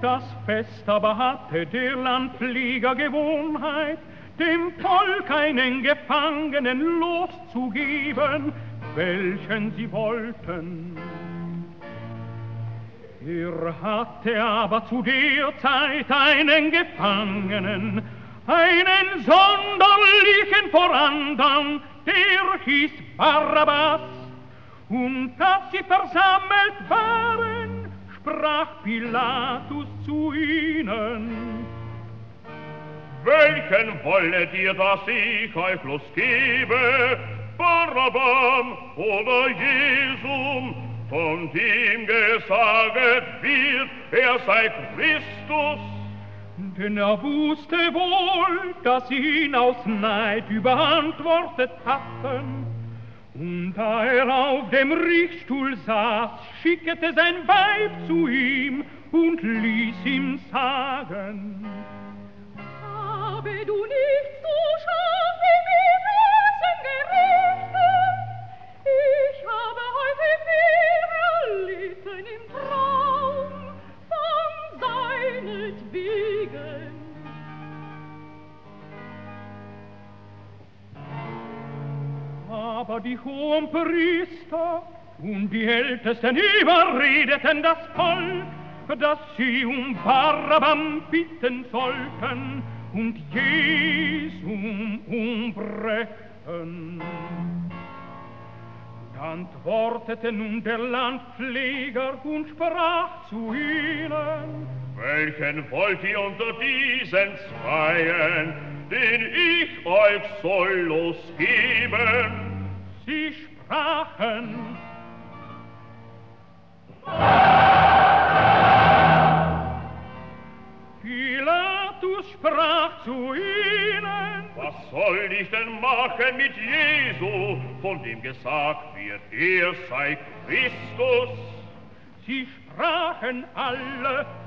das Fest aber hatte der Landflieger Gewohnheit, dem Volk einen Gefangenen loszugeben, welchen sie wollten. Er hatte aber zu der Zeit einen Gefangenen, einen sonderlichen vor andern, der hieß Barabbas. Und als sie versammelt waren, sprach Pilatus zu ihnen: Welchen wollet ihr, dass ich euch bloß gebe? Barabbam oder Jesum, von dem gesaget wird, er sei Christus? Denn er wusste wohl, dass sie ihn aus Neid überantwortet hatten. Und da er auf dem Richtstuhl saß, schickte sein Weib zu ihm und ließ ihm sagen: Habe du nicht so scharf wie wir gerichtet? Ich habe heute viel erlitten im Traum von seinetwegen. Aber die Hohenpriester und die Ältesten überredeten das Volk, dass sie Barabbam bitten sollten und Jesum umbrechen. Da antwortete nun der Landpfleger und sprach zu ihnen: Welchen wollt ihr unter diesen zweien, den ich euch soll losgeben? Sie sprachen: Pilatus sprach zu ihnen: Was soll ich denn machen mit Jesu, von dem gesagt wird, er sei Christus? Sie sprachen alle: